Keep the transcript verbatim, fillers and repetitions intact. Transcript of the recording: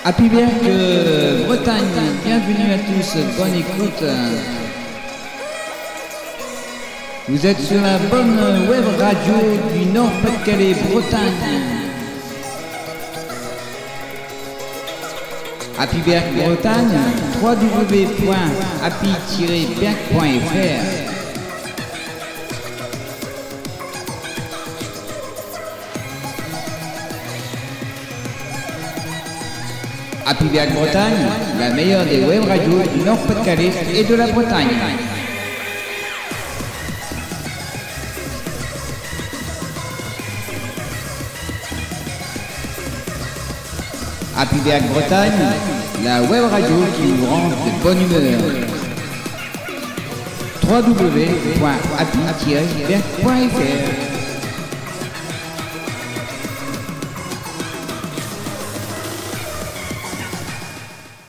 Happy Berck Bretagne, bienvenue à tous, bonne écoute. Vous êtes sur la bonne web radio du Nord-Pas-de-Calais, Bretagne. Happy Berck Bretagne, w w w point happy tiret berck point f r. Happy Berck Bretagne, la meilleure des web radios du Nord-Pas-de-Calais et de la Bretagne. Happy Berck Bretagne, la web radio qui vous rend de bonne humeur. w w w point happy tiret berck point f r.